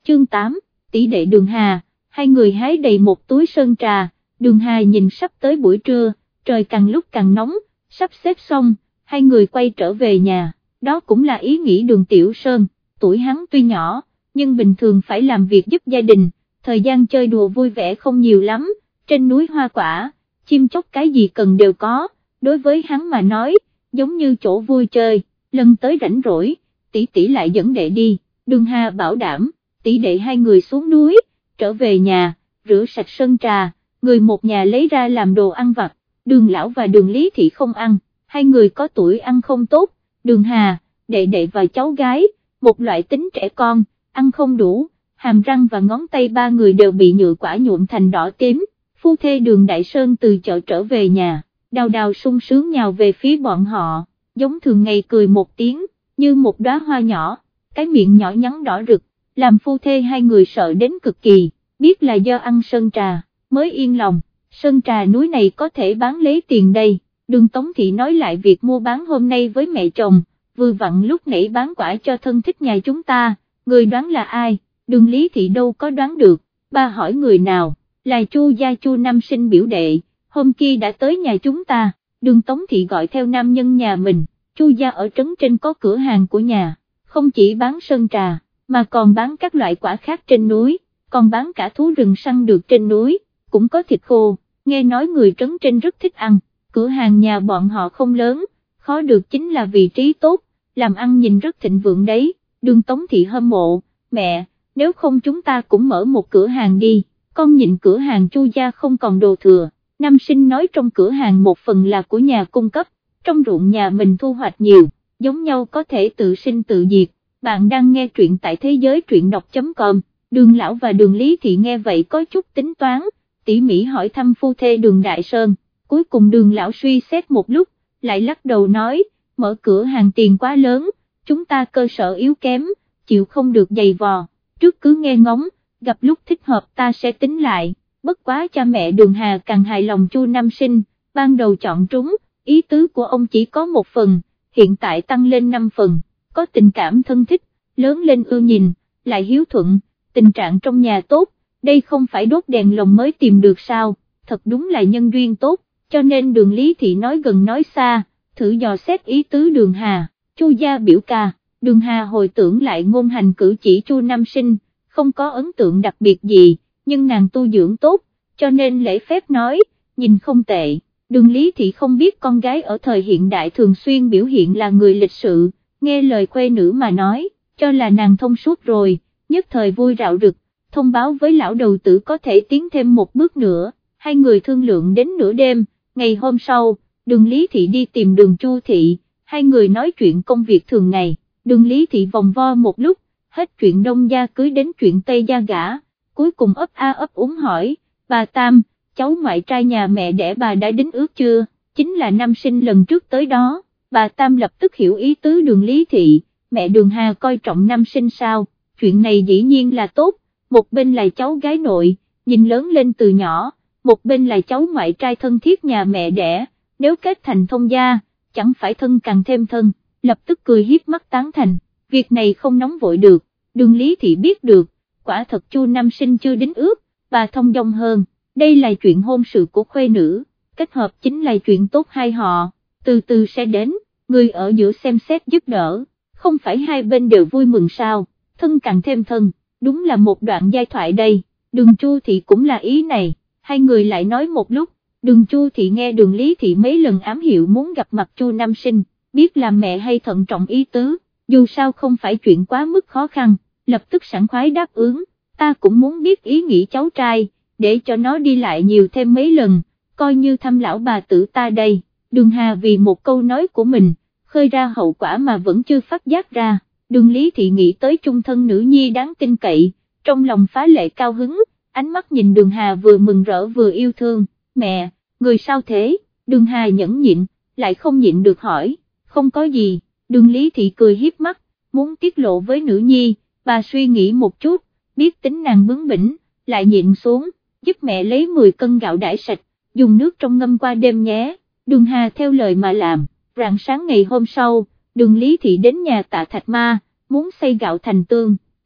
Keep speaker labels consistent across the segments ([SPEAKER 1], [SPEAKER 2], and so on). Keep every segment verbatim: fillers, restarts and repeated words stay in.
[SPEAKER 1] chương tám, tỷ đệ Đường Hà, hai người hái đầy một túi sơn trà, Đường Hà nhìn sắp tới buổi trưa, trời càng lúc càng nóng, sắp xếp xong, hai người quay trở về nhà, đó cũng là ý nghĩ Đường Tiểu Sơn, tuổi hắn tuy nhỏ, nhưng bình thường phải làm việc giúp gia đình, thời gian chơi đùa vui vẻ không nhiều lắm, trên núi hoa quả, chim chóc cái gì cần đều có, đối với hắn mà nói, giống như chỗ vui chơi, lần tới rảnh rỗi, tỷ tỷ lại dẫn đệ đi, Đường Hà bảo đảm, tỷ đệ hai người xuống núi, trở về nhà, rửa sạch sơn trà, người một nhà lấy ra làm đồ ăn vặt, Đường lão và Đường Lý Thị không ăn, hai người có tuổi ăn không tốt, Đường Hà, đệ đệ và cháu gái, một loại tính trẻ con, ăn không đủ, hàm răng và ngón tay ba người đều bị nhựa quả nhuộm thành đỏ tím, phu thê Đường Đại Sơn từ chợ trở về nhà, đào đào sung sướng nhào về phía bọn họ, giống thường ngày cười một tiếng, như một đóa hoa nhỏ, cái miệng nhỏ nhắn đỏ rực, làm phu thê hai người sợ đến cực kỳ, biết là do ăn sơn trà, mới yên lòng, sơn trà núi này có thể bán lấy tiền đây, Đường Tống Thị nói lại việc mua bán hôm nay với mẹ chồng, vừa vặn lúc nãy bán quả cho thân thích nhà chúng ta, người đoán là ai, Đường Lý Thị đâu có đoán được, ba hỏi người nào, là Chu gia Chu Nam Sinh biểu đệ, hôm kia đã tới nhà chúng ta, Đường Tống Thị gọi theo nam nhân nhà mình, Chu gia ở trấn trên có cửa hàng của nhà, không chỉ bán sơn trà, mà còn bán các loại quả khác trên núi, còn bán cả thú rừng săn được trên núi, cũng có thịt khô, nghe nói người trấn trên rất thích ăn, cửa hàng nhà bọn họ không lớn, khó được chính là vị trí tốt, làm ăn nhìn rất thịnh vượng đấy, Đường Tống Thị hâm mộ, mẹ, nếu không chúng ta cũng mở một cửa hàng đi, con nhìn cửa hàng Chu gia không còn đồ thừa, Nam Sinh nói trong cửa hàng một phần là của nhà cung cấp, trong ruộng nhà mình thu hoạch nhiều, giống nhau có thể tự sinh tự diệt. Bạn đang nghe truyện tại thế giới truyện đọc chấm com, Đường lão và Đường Lý Thị nghe vậy có chút tính toán, tỉ mỉ hỏi thăm phu thê Đường Đại Sơn, cuối cùng Đường lão suy xét một lúc, lại lắc đầu nói, mở cửa hàng tiền quá lớn, chúng ta cơ sở yếu kém, chịu không được dày vò, trước cứ nghe ngóng, gặp lúc thích hợp ta sẽ tính lại, bất quá cha mẹ Đường Hà càng hài lòng Chu Nam Sinh, ban đầu chọn trúng, ý tứ của ông chỉ có một phần, hiện tại tăng lên năm phần. Có tình cảm thân thích, lớn lên ưa nhìn, lại hiếu thuận, tình trạng trong nhà tốt, đây không phải đốt đèn lồng mới tìm được sao, thật đúng là nhân duyên tốt, cho nên Đường Lý Thị nói gần nói xa, thử dò xét ý tứ Đường Hà, Chu gia biểu ca, Đường Hà hồi tưởng lại ngôn hành cử chỉ Chu Nam Sinh, không có ấn tượng đặc biệt gì, nhưng nàng tu dưỡng tốt, cho nên lễ phép nói, nhìn không tệ, Đường Lý Thị không biết con gái ở thời hiện đại thường xuyên biểu hiện là người lịch sự, nghe lời khuê nữ mà nói, cho là nàng thông suốt rồi, nhất thời vui rạo rực, thông báo với lão đầu tử có thể tiến thêm một bước nữa, hai người thương lượng đến nửa đêm, ngày hôm sau, Đường Lý Thị đi tìm Đường Chu Thị, hai người nói chuyện công việc thường ngày, Đường Lý Thị vòng vo một lúc, hết chuyện Đông gia cưới đến chuyện Tây gia gả, cuối cùng ấp a ấp úng hỏi, bà Tam, cháu ngoại trai nhà mẹ đẻ bà đã đính ước chưa, chính là Nam Sinh lần trước tới đó. Bà Tam lập tức hiểu ý tứ Đường Lý Thị, mẹ Đường Hà coi trọng Nam Sinh sao, chuyện này dĩ nhiên là tốt, một bên là cháu gái nội, nhìn lớn lên từ nhỏ, một bên là cháu ngoại trai thân thiết nhà mẹ đẻ, nếu kết thành thông gia, chẳng phải thân càng thêm thân, lập tức cười hiếp mắt tán thành, việc này không nóng vội được, Đường Lý Thị biết được, quả thật Chu Nam Sinh chưa đính ước, bà thông dong hơn, đây là chuyện hôn sự của khuê nữ, kết hợp chính là chuyện tốt hai họ. Từ từ sẽ đến, người ở giữa xem xét giúp đỡ, không phải hai bên đều vui mừng sao, thân càng thêm thân, đúng là một đoạn giai thoại đây, Đường Chu Thị cũng là ý này, hai người lại nói một lúc, Đường Chu Thị nghe Đường Lý Thị mấy lần ám hiệu muốn gặp mặt Chu Nam Sinh, biết làm mẹ hay thận trọng ý tứ, dù sao không phải chuyện quá mức khó khăn, lập tức sảng khoái đáp ứng, ta cũng muốn biết ý nghĩ cháu trai, để cho nó đi lại nhiều thêm mấy lần, coi như thăm lão bà tử ta đây. Đường Hà vì một câu nói của mình, khơi ra hậu quả mà vẫn chưa phát giác ra, Đường Lý Thị nghĩ tới chung thân nữ nhi đáng tin cậy, trong lòng phá lệ cao hứng, ánh mắt nhìn Đường Hà vừa mừng rỡ vừa yêu thương, mẹ, người sao thế, Đường Hà nhẫn nhịn, lại không nhịn được hỏi, không có gì, Đường Lý Thị cười hiếp mắt, muốn tiết lộ với nữ nhi, bà suy nghĩ một chút, biết tính nàng bướng bỉnh, lại nhịn xuống, giúp mẹ lấy mười cân gạo đãi sạch, dùng nước trong ngâm qua đêm nhé. Đường Hà theo lời mà làm, rạng sáng ngày hôm sau, Đường Lý Thị đến nhà Tạ Thạch Ma, muốn xay gạo thành tương,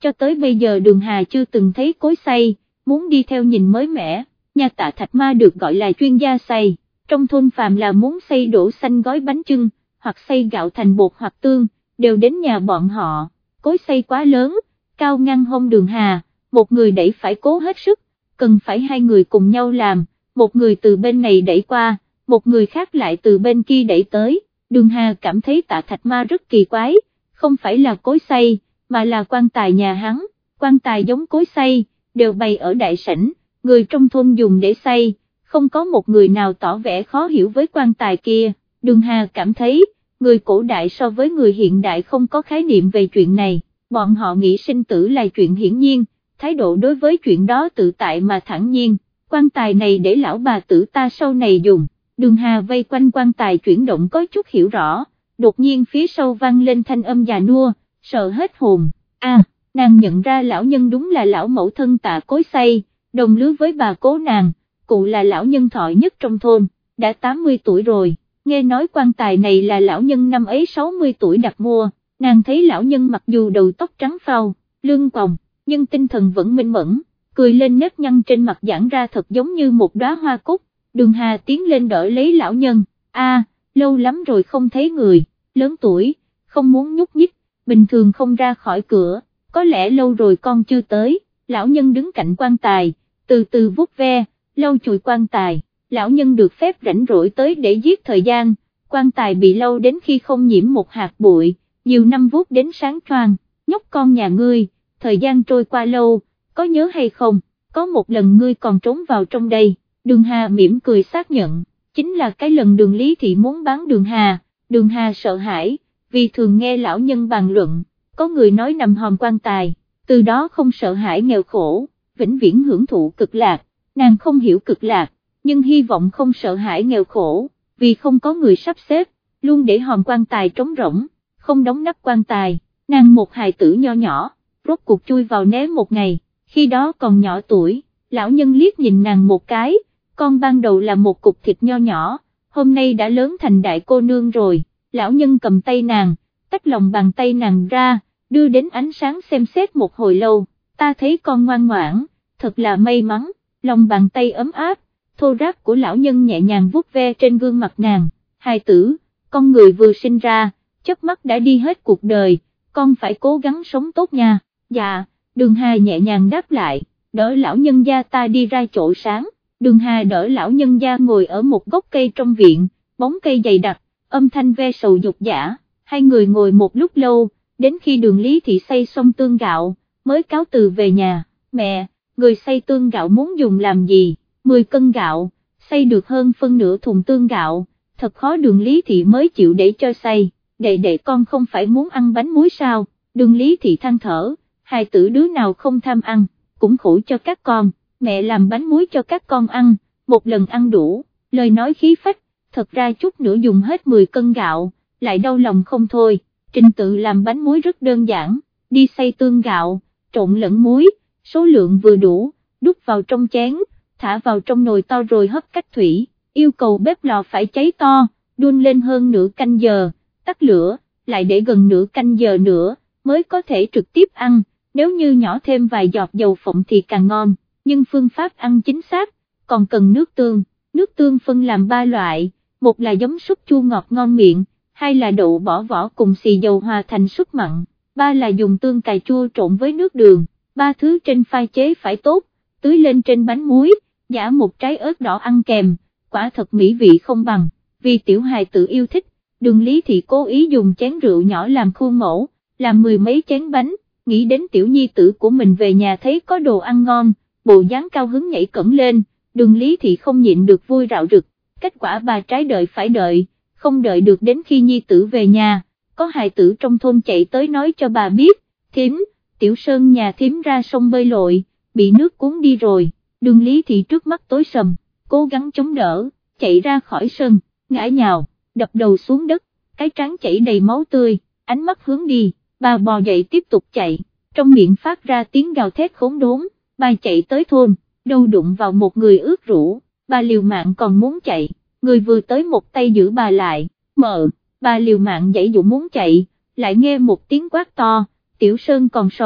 [SPEAKER 1] cho tới bây giờ Đường Hà chưa từng thấy cối xay, muốn đi theo nhìn mới mẻ. Nhà Tạ Thạch Ma được gọi là chuyên gia xay, trong thôn phàm là muốn xay đổ xanh gói bánh chưng, hoặc xay gạo thành bột hoặc tương, đều đến nhà bọn họ. Cối xay quá lớn, cao ngang hông Đường Hà, một người đẩy phải cố hết sức, cần phải hai người cùng nhau làm, một người từ bên này đẩy qua, một người khác lại từ bên kia đẩy tới. Đường Hà cảm thấy Tạ Thạch Ma rất kỳ quái, không phải là cối xay, mà là quan tài nhà hắn, quan tài giống cối xay, đều bày ở đại sảnh, người trong thôn dùng để xay, không có một người nào tỏ vẻ khó hiểu với quan tài kia. Đường Hà cảm thấy, người cổ đại so với người hiện đại không có khái niệm về chuyện này, bọn họ nghĩ sinh tử là chuyện hiển nhiên, thái độ đối với chuyện đó tự tại mà thản nhiên, quan tài này để lão bà tử ta sau này dùng. Đường Hà vây quanh quan tài chuyển động có chút hiểu rõ, đột nhiên phía sau vang lên thanh âm già nua, sợ hết hồn. A, nàng nhận ra lão nhân đúng là lão mẫu thân Tạ Cối Xay, đồng lứa với bà cố nàng, cụ là lão nhân thọ nhất trong thôn, đã tám mươi tuổi rồi, nghe nói quan tài này là lão nhân năm ấy sáu mươi tuổi đặt mua, nàng thấy lão nhân mặc dù đầu tóc trắng phau, lưng còng, nhưng tinh thần vẫn minh mẫn, cười lên nếp nhăn trên mặt giãn ra thật giống như một đóa hoa cúc. Đường Hà tiến lên đỡ lấy lão nhân, a, lâu lắm rồi không thấy người, lớn tuổi, không muốn nhúc nhích, bình thường không ra khỏi cửa, có lẽ lâu rồi con chưa tới. Lão nhân đứng cạnh quan tài, từ từ vuốt ve, lau chùi quan tài, lão nhân được phép rảnh rỗi tới để giết thời gian, quan tài bị lau đến khi không nhiễm một hạt bụi, nhiều năm vuốt đến sáng choang. Nhóc con nhà ngươi, thời gian trôi qua lâu, có nhớ hay không, có một lần ngươi còn trốn vào trong đây. Đường Hà mỉm cười xác nhận, chính là cái lần Đường Lý Thị muốn bán Đường Hà. Đường Hà sợ hãi, vì thường nghe lão nhân bàn luận, có người nói nằm hòm quan tài, từ đó không sợ hãi nghèo khổ, vĩnh viễn hưởng thụ cực lạc. Nàng không hiểu cực lạc, nhưng hy vọng không sợ hãi nghèo khổ, vì không có người sắp xếp, luôn để hòm quan tài trống rỗng, không đóng nắp quan tài. Nàng một hài tử nho nhỏ, rốt cuộc chui vào né một ngày, khi đó còn nhỏ tuổi, lão nhân liếc nhìn nàng một cái, con ban đầu là một cục thịt nho nhỏ, hôm nay đã lớn thành đại cô nương rồi. Lão nhân cầm tay nàng, tách lòng bàn tay nàng ra, đưa đến ánh sáng xem xét một hồi lâu, ta thấy con ngoan ngoãn, thật là may mắn. Lòng bàn tay ấm áp, thô ráp của lão nhân nhẹ nhàng vuốt ve trên gương mặt nàng. Hài tử, con người vừa sinh ra, chớp mắt đã đi hết cuộc đời, con phải cố gắng sống tốt nha. Dạ, Đường Hà nhẹ nhàng đáp lại, đỡ lão nhân gia ta đi ra chỗ sáng. Đường Hà đỡ lão nhân gia ngồi ở một gốc cây trong viện, bóng cây dày đặc, âm thanh ve sầu dục dã. Hai người ngồi một lúc lâu, đến khi Đường Lý Thị xay xong tương gạo, mới cáo từ về nhà. Mẹ, người xay tương gạo muốn dùng làm gì? mười cân gạo, xay được hơn phân nửa thùng tương gạo, thật khó. Đường Lý Thị mới chịu để cho xay. Đệ đệ con không phải muốn ăn bánh muối sao? Đường Lý Thị than thở, hài tử đứa nào không tham ăn, cũng khổ cho các con, mẹ làm bánh muối cho các con ăn, một lần ăn đủ. Lời nói khí phách, thật ra chút nữa dùng hết mười cân gạo, lại đau lòng không thôi. Trình tự làm bánh muối rất đơn giản, đi xay tương gạo, trộn lẫn muối, số lượng vừa đủ, đút vào trong chén, thả vào trong nồi to rồi hấp cách thủy, yêu cầu bếp lò phải cháy to, đun lên hơn nửa canh giờ, tắt lửa, lại để gần nửa canh giờ nữa, mới có thể trực tiếp ăn, nếu như nhỏ thêm vài giọt dầu phộng thì càng ngon, nhưng phương pháp ăn chính xác, còn cần nước tương. Nước tương phân làm ba loại, một là giống súp chua ngọt ngon miệng, hai là đậu bỏ vỏ cùng xì dầu hòa thành súp mặn, ba là dùng tương cà chua trộn với nước đường. Ba thứ trên pha chế phải tốt, tưới lên trên bánh muối, giả một trái ớt đỏ ăn kèm, quả thật mỹ vị không bằng. Vì tiểu hài tự yêu thích, Đường Lý Thị cố ý dùng chén rượu nhỏ làm khuôn mẫu, làm mười mấy chén bánh, nghĩ đến tiểu nhi tử của mình về nhà thấy có đồ ăn ngon, bộ dáng cao hứng nhảy cẫng lên. Đường Lý Thị không nhịn được vui rạo rực, kết quả bà trái đợi phải đợi, không đợi được đến khi nhi tử về nhà, có hài tử trong thôn chạy tới nói cho bà biết, thím, Tiểu Sơn nhà thím ra sông bơi lội, bị nước cuốn đi rồi. Đường Lý Thị trước mắt tối sầm, cố gắng chống đỡ, chạy ra khỏi sân, ngã nhào, đập đầu xuống đất, cái trán chảy đầy máu tươi, ánh mắt hướng đi, bà bò dậy tiếp tục chạy, trong miệng phát ra tiếng gào thét khốn đốn. Bà chạy tới thôn, đâu đụng vào một người ướt rũ, bà liều mạng còn muốn chạy, người vừa tới một tay giữ bà lại, mợ, bà liều mạng giãy dụ muốn chạy, lại nghe một tiếng quát to, Tiểu Sơn còn sống.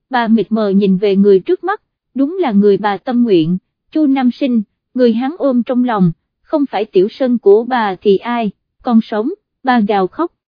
[SPEAKER 1] bà mịt mờ nhìn về người trước mắt, đúng là người bà tâm nguyện, Chu Nam Sinh, người hắn ôm trong lòng, không phải Tiểu Sơn của bà thì ai, còn sống, bà gào khóc.